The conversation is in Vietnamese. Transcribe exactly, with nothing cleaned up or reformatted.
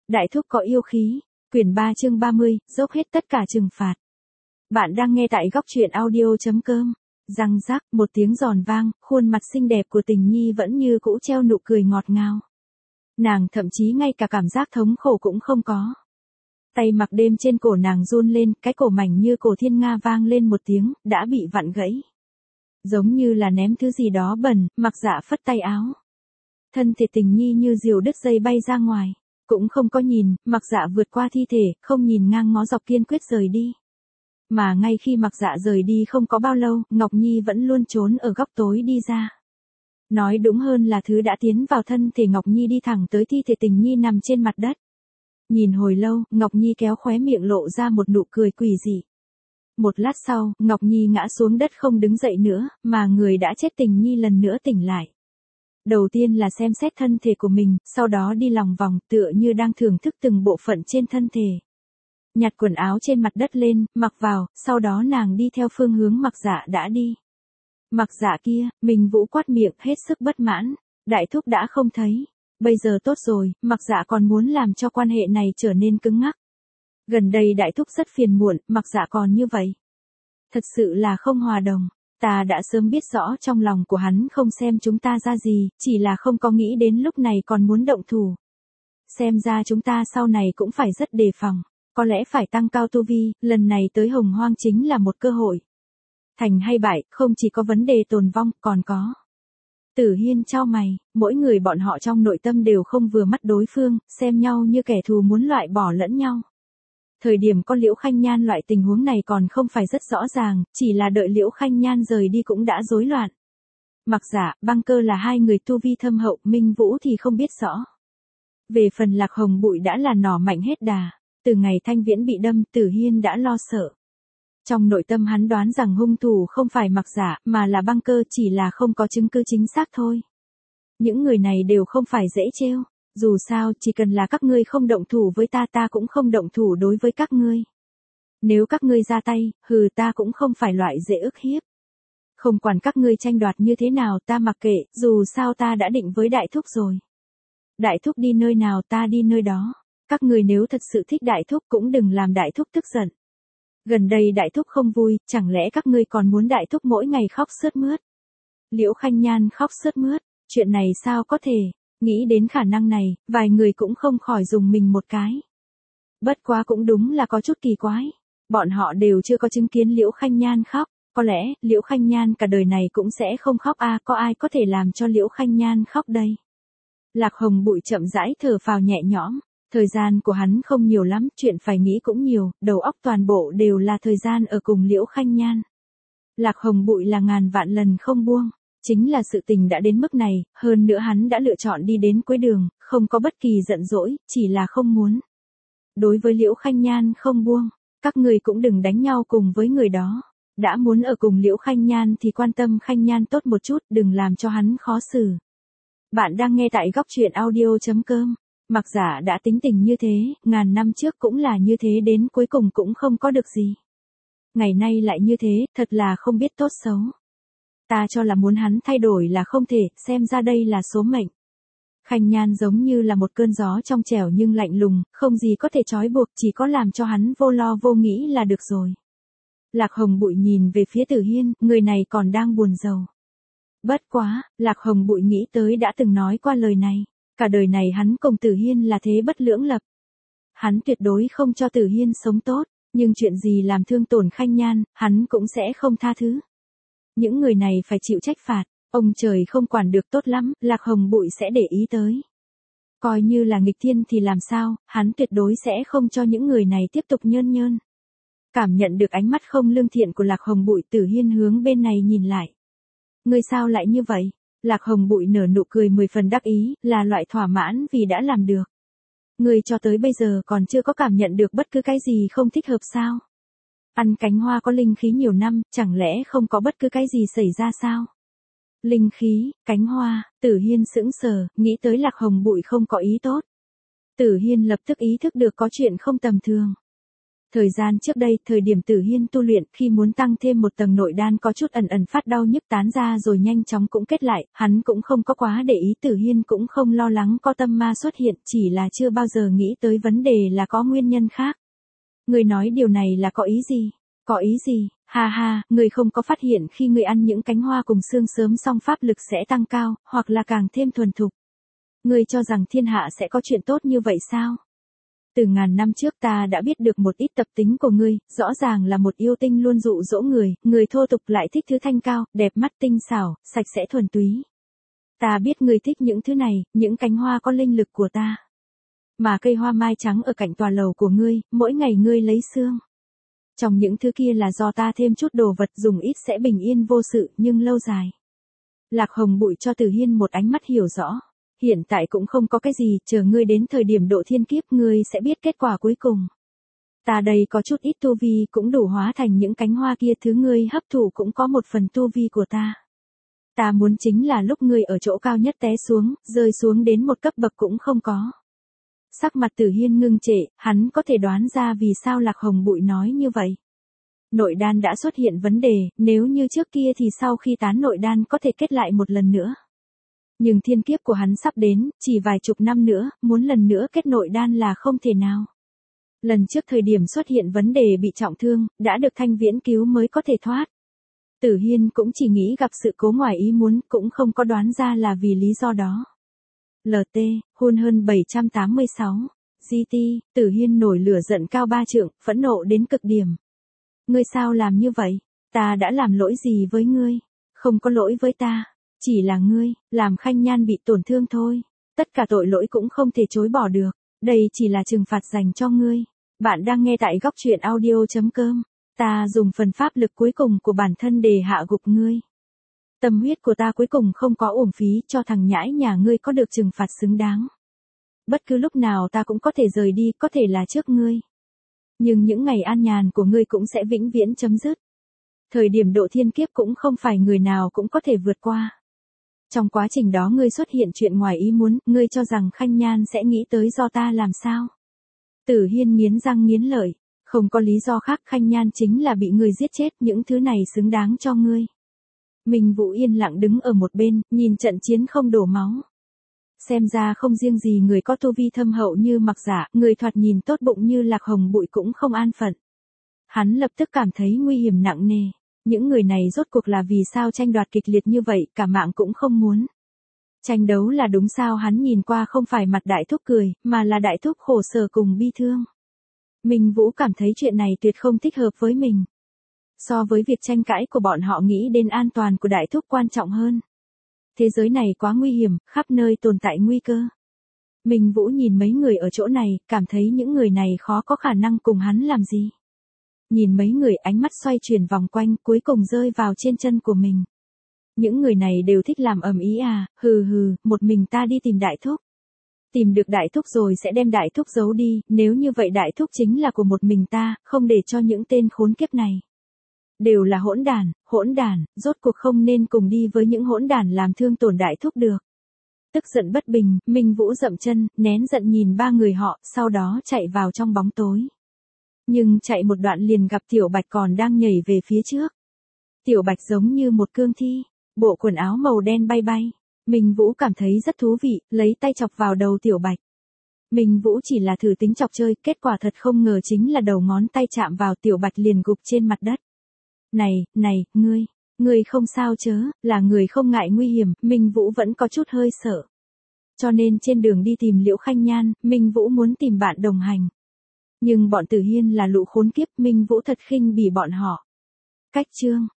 Đại thúc có yêu khí, quyển ba chương ba mươi, dốc hết tất cả trừng phạt. Bạn đang nghe tại góc truyện audio chấm com. Răng rắc, một tiếng giòn vang, khuôn mặt xinh đẹp của Tình Nhi vẫn như cũ treo nụ cười ngọt ngào. Nàng thậm chí ngay cả cảm giác thống khổ cũng không có. Tay mặc đêm trên cổ nàng run lên, cái cổ mảnh như cổ thiên nga vang lên một tiếng, đã bị vặn gãy. Giống như là ném thứ gì đó bẩn, Mặc Dạ phất tay áo. Thân thể Tình Nhi như diều đứt dây bay ra ngoài. Cũng không có nhìn, Mặc Dạ vượt qua thi thể, không nhìn ngang ngó dọc kiên quyết rời đi. Mà ngay khi Mặc Dạ rời đi không có bao lâu, Ngọc Nhi vẫn luôn trốn ở góc tối đi ra. Nói đúng hơn là thứ đã tiến vào thân thể Ngọc Nhi đi thẳng tới thi thể Tình Nhi nằm trên mặt đất. Nhìn hồi lâu, Ngọc Nhi kéo khóe miệng lộ ra một nụ cười quỷ dị. Một lát sau, Ngọc Nhi ngã xuống đất không đứng dậy nữa, mà người đã chết Tình Nhi lần nữa tỉnh lại. Đầu tiên là xem xét thân thể của mình, sau đó đi lòng vòng tựa như đang thưởng thức từng bộ phận trên thân thể. Nhặt quần áo trên mặt đất lên, mặc vào, sau đó nàng đi theo phương hướng Mặc Dạ đã đi. Mặc Dạ kia, Minh Vũ quát miệng hết sức bất mãn, đại thúc đã không thấy. Bây giờ tốt rồi, Mặc Dạ còn muốn làm cho quan hệ này trở nên cứng ngắc. Gần đây đại thúc rất phiền muộn, Mặc Dạ còn như vậy. Thật sự là không hòa đồng. Ta đã sớm biết rõ trong lòng của hắn không xem chúng ta ra gì, chỉ là không có nghĩ đến lúc này còn muốn động thủ. Xem ra chúng ta sau này cũng phải rất đề phòng, có lẽ phải tăng cao tu vi, lần này tới Hồng Hoang chính là một cơ hội. Thành hay bại, không chỉ có vấn đề tồn vong, còn có. Tử Hiên chau mày, mỗi người bọn họ trong nội tâm đều không vừa mắt đối phương, xem nhau như kẻ thù muốn loại bỏ lẫn nhau. Thời điểm có Liễu Khanh Nhan loại tình huống này còn không phải rất rõ ràng, chỉ là đợi Liễu Khanh Nhan rời đi cũng đã rối loạn. Mặc Dạ, Băng Cơ là hai người tu vi thâm hậu, Minh Vũ thì không biết rõ. Về phần Lạc Hồng Bụi đã là nỏ mạnh hết đà, từ ngày Thanh Viễn bị đâm, Tử Hiên đã lo sợ. Trong nội tâm hắn đoán rằng hung thủ không phải Mặc Dạ, mà là Băng Cơ, chỉ là không có chứng cứ chính xác thôi. Những người này đều không phải dễ trêu. Dù sao, chỉ cần là các ngươi không động thủ với ta ta cũng không động thủ đối với các ngươi. Nếu các ngươi ra tay, hừ ta cũng không phải loại dễ ức hiếp. Không quản các ngươi tranh đoạt như thế nào ta mặc kệ, dù sao ta đã định với đại thúc rồi. Đại thúc đi nơi nào ta đi nơi đó. Các ngươi nếu thật sự thích đại thúc cũng đừng làm đại thúc tức giận. Gần đây đại thúc không vui, chẳng lẽ các ngươi còn muốn đại thúc mỗi ngày khóc sướt mướt. Liễu Khanh Nhan khóc sướt mướt, chuyện này sao có thể. Nghĩ đến khả năng này, vài người cũng không khỏi dùng mình một cái. Bất quá cũng đúng là có chút kỳ quái. Bọn họ đều chưa có chứng kiến Liễu Khanh Nhan khóc. Có lẽ, Liễu Khanh Nhan cả đời này cũng sẽ không khóc à, có ai có thể làm cho Liễu Khanh Nhan khóc đây. Lạc Hồng Bụi chậm rãi thở phào nhẹ nhõm. Thời gian của hắn không nhiều lắm, chuyện phải nghĩ cũng nhiều, đầu óc toàn bộ đều là thời gian ở cùng Liễu Khanh Nhan. Lạc Hồng Bụi là ngàn vạn lần không buông. Chính là sự tình đã đến mức này, hơn nữa hắn đã lựa chọn đi đến cuối đường, không có bất kỳ giận dỗi, chỉ là không muốn. Đối với Liễu Khanh Nhan không buông, các người cũng đừng đánh nhau cùng với người đó. Đã muốn ở cùng Liễu Khanh Nhan thì quan tâm Khanh Nhan tốt một chút, đừng làm cho hắn khó xử. Bạn đang nghe tại góc truyện audio chấm com. Mặc Dạ đã tính tình như thế, ngàn năm trước cũng là như thế đến cuối cùng cũng không có được gì. Ngày nay lại như thế, thật là không biết tốt xấu. Ta cho là muốn hắn thay đổi là không thể, xem ra đây là số mệnh. Khanh Nhan giống như là một cơn gió trong trẻo nhưng lạnh lùng, không gì có thể trói buộc, chỉ có làm cho hắn vô lo vô nghĩ là được rồi. Lạc Hồng Bụi nhìn về phía Tử Hiên, người này còn đang buồn rầu. Bất quá, Lạc Hồng Bụi nghĩ tới đã từng nói qua lời này, cả đời này hắn cùng Tử Hiên là thế bất lưỡng lập. Hắn tuyệt đối không cho Tử Hiên sống tốt, nhưng chuyện gì làm thương tổn Khanh Nhan, hắn cũng sẽ không tha thứ. Những người này phải chịu trách phạt, ông trời không quản được tốt lắm, Lạc Hồng Bụi sẽ để ý tới. Coi như là nghịch thiên thì làm sao, hắn tuyệt đối sẽ không cho những người này tiếp tục nhơn nhơn. Cảm nhận được ánh mắt không lương thiện của Lạc Hồng Bụi, Tử Hiên hướng bên này nhìn lại. Ngươi sao lại như vậy? Lạc Hồng Bụi nở nụ cười mười phần đắc ý, là loại thỏa mãn vì đã làm được. Ngươi cho tới bây giờ còn chưa có cảm nhận được bất cứ cái gì không thích hợp sao? Ăn cánh hoa có linh khí nhiều năm, chẳng lẽ không có bất cứ cái gì xảy ra sao? Linh khí, cánh hoa, Tử Hiên sững sờ, nghĩ tới Lạc Hồng Bụi không có ý tốt. Tử Hiên lập tức ý thức được có chuyện không tầm thường. Thời gian trước đây, thời điểm Tử Hiên tu luyện khi muốn tăng thêm một tầng nội đan có chút ẩn ẩn phát đau nhức tán ra rồi nhanh chóng cũng kết lại, hắn cũng không có quá để ý, Tử Hiên cũng không lo lắng có tâm ma xuất hiện, chỉ là chưa bao giờ nghĩ tới vấn đề là có nguyên nhân khác. Người nói điều này là có ý gì? Có ý gì? Ha ha, người không có phát hiện khi người ăn những cánh hoa cùng xương sớm xong pháp lực sẽ tăng cao, hoặc là càng thêm thuần thục. Người cho rằng thiên hạ sẽ có chuyện tốt như vậy sao? Từ ngàn năm trước ta đã biết được một ít tập tính của ngươi, rõ ràng là một yêu tinh luôn dụ dỗ người, người thô tục lại thích thứ thanh cao, đẹp mắt tinh xảo, sạch sẽ thuần túy. Ta biết ngươi thích những thứ này, những cánh hoa có linh lực của ta. Mà cây hoa mai trắng ở cạnh tòa lầu của ngươi, mỗi ngày ngươi lấy xương. Trong những thứ kia là do ta thêm chút đồ vật dùng ít sẽ bình yên vô sự nhưng lâu dài. Lạc Hồng Bụi cho Tử Hiên một ánh mắt hiểu rõ. Hiện tại cũng không có cái gì, chờ ngươi đến thời điểm độ thiên kiếp ngươi sẽ biết kết quả cuối cùng. Ta đây có chút ít tu vi cũng đủ hóa thành những cánh hoa kia, thứ ngươi hấp thụ cũng có một phần tu vi của ta. Ta muốn chính là lúc ngươi ở chỗ cao nhất té xuống, rơi xuống đến một cấp bậc cũng không có. Sắc mặt Tử Hiên ngưng trệ, hắn có thể đoán ra vì sao Lạc Hồng Bụi nói như vậy. Nội đan đã xuất hiện vấn đề, nếu như trước kia thì sau khi tán nội đan có thể kết lại một lần nữa. Nhưng thiên kiếp của hắn sắp đến, chỉ vài chục năm nữa, muốn lần nữa kết nội đan là không thể nào. Lần trước thời điểm xuất hiện vấn đề bị trọng thương, đã được Thanh Viễn cứu mới có thể thoát. Tử Hiên cũng chỉ nghĩ gặp sự cố ngoài ý muốn, cũng không có đoán ra là vì lý do đó. lờ tê, Hun hơn bảy trăm tám mươi sáu. giê tê, Tử Hiên nổi lửa giận cao ba trượng, phẫn nộ đến cực điểm. Ngươi sao làm như vậy? Ta đã làm lỗi gì với ngươi? Không có lỗi với ta. Chỉ là ngươi, làm Khanh Nhan bị tổn thương thôi. Tất cả tội lỗi cũng không thể chối bỏ được. Đây chỉ là trừng phạt dành cho ngươi. Bạn đang nghe tại góc truyện audio chấm com. Ta dùng phần pháp lực cuối cùng của bản thân để hạ gục ngươi. Tâm huyết của ta cuối cùng không có uổng phí, cho thằng nhãi nhà ngươi có được trừng phạt xứng đáng. Bất cứ lúc nào ta cũng có thể rời đi, có thể là trước ngươi. Nhưng những ngày an nhàn của ngươi cũng sẽ vĩnh viễn chấm dứt. Thời điểm độ thiên kiếp cũng không phải người nào cũng có thể vượt qua. Trong quá trình đó ngươi xuất hiện chuyện ngoài ý muốn, ngươi cho rằng Khanh Nhan sẽ nghĩ tới do ta làm sao? Tử Hiên nghiến răng nghiến lợi, không có lý do khác, Khanh Nhan chính là bị ngươi giết chết, những thứ này xứng đáng cho ngươi. Minh Vũ yên lặng đứng ở một bên, nhìn trận chiến không đổ máu. Xem ra không riêng gì người có tu vi thâm hậu như Mặc Giả, người thoạt nhìn tốt bụng như Lạc Hồng Bụi cũng không an phận. Hắn lập tức cảm thấy nguy hiểm nặng nề. Những người này rốt cuộc là vì sao tranh đoạt kịch liệt như vậy, cả mạng cũng không muốn. Tranh đấu là đúng sao? Hắn nhìn qua không phải mặt đại thúc cười, mà là đại thúc khổ sở cùng bi thương. Minh Vũ cảm thấy chuyện này tuyệt không thích hợp với mình. So với việc tranh cãi của bọn họ, nghĩ đến an toàn của đại thúc quan trọng hơn. Thế giới này quá nguy hiểm, khắp nơi tồn tại nguy cơ. Minh Vũ nhìn mấy người ở chỗ này, cảm thấy những người này khó có khả năng cùng hắn làm gì. Nhìn mấy người, ánh mắt xoay chuyển vòng quanh, cuối cùng rơi vào trên chân của mình. Những người này đều thích làm ầm ĩ à, hừ hừ, một mình ta đi tìm đại thúc. Tìm được đại thúc rồi sẽ đem đại thúc giấu đi, nếu như vậy đại thúc chính là của một mình ta, không để cho những tên khốn kiếp này. Đều là hỗn đản, hỗn đản, rốt cuộc không nên cùng đi với những hỗn đản làm thương tổn đại thúc được. Tức giận bất bình, Minh Vũ dậm chân, nén giận nhìn ba người họ, sau đó chạy vào trong bóng tối. Nhưng chạy một đoạn liền gặp Tiểu Bạch còn đang nhảy về phía trước. Tiểu Bạch giống như một cương thi, bộ quần áo màu đen bay bay. Minh Vũ cảm thấy rất thú vị, lấy tay chọc vào đầu Tiểu Bạch. Minh Vũ chỉ là thử tính chọc chơi, kết quả thật không ngờ chính là đầu ngón tay chạm vào, Tiểu Bạch liền gục trên mặt đất. Này, này, ngươi, ngươi không sao chớ, là người không ngại nguy hiểm, Minh Vũ vẫn có chút hơi sợ. Cho nên trên đường đi tìm Liễu Khanh Nhan, Minh Vũ muốn tìm bạn đồng hành. Nhưng bọn Tử Hiên là lũ khốn kiếp, Minh Vũ thật khinh bỉ bọn họ. Cách chương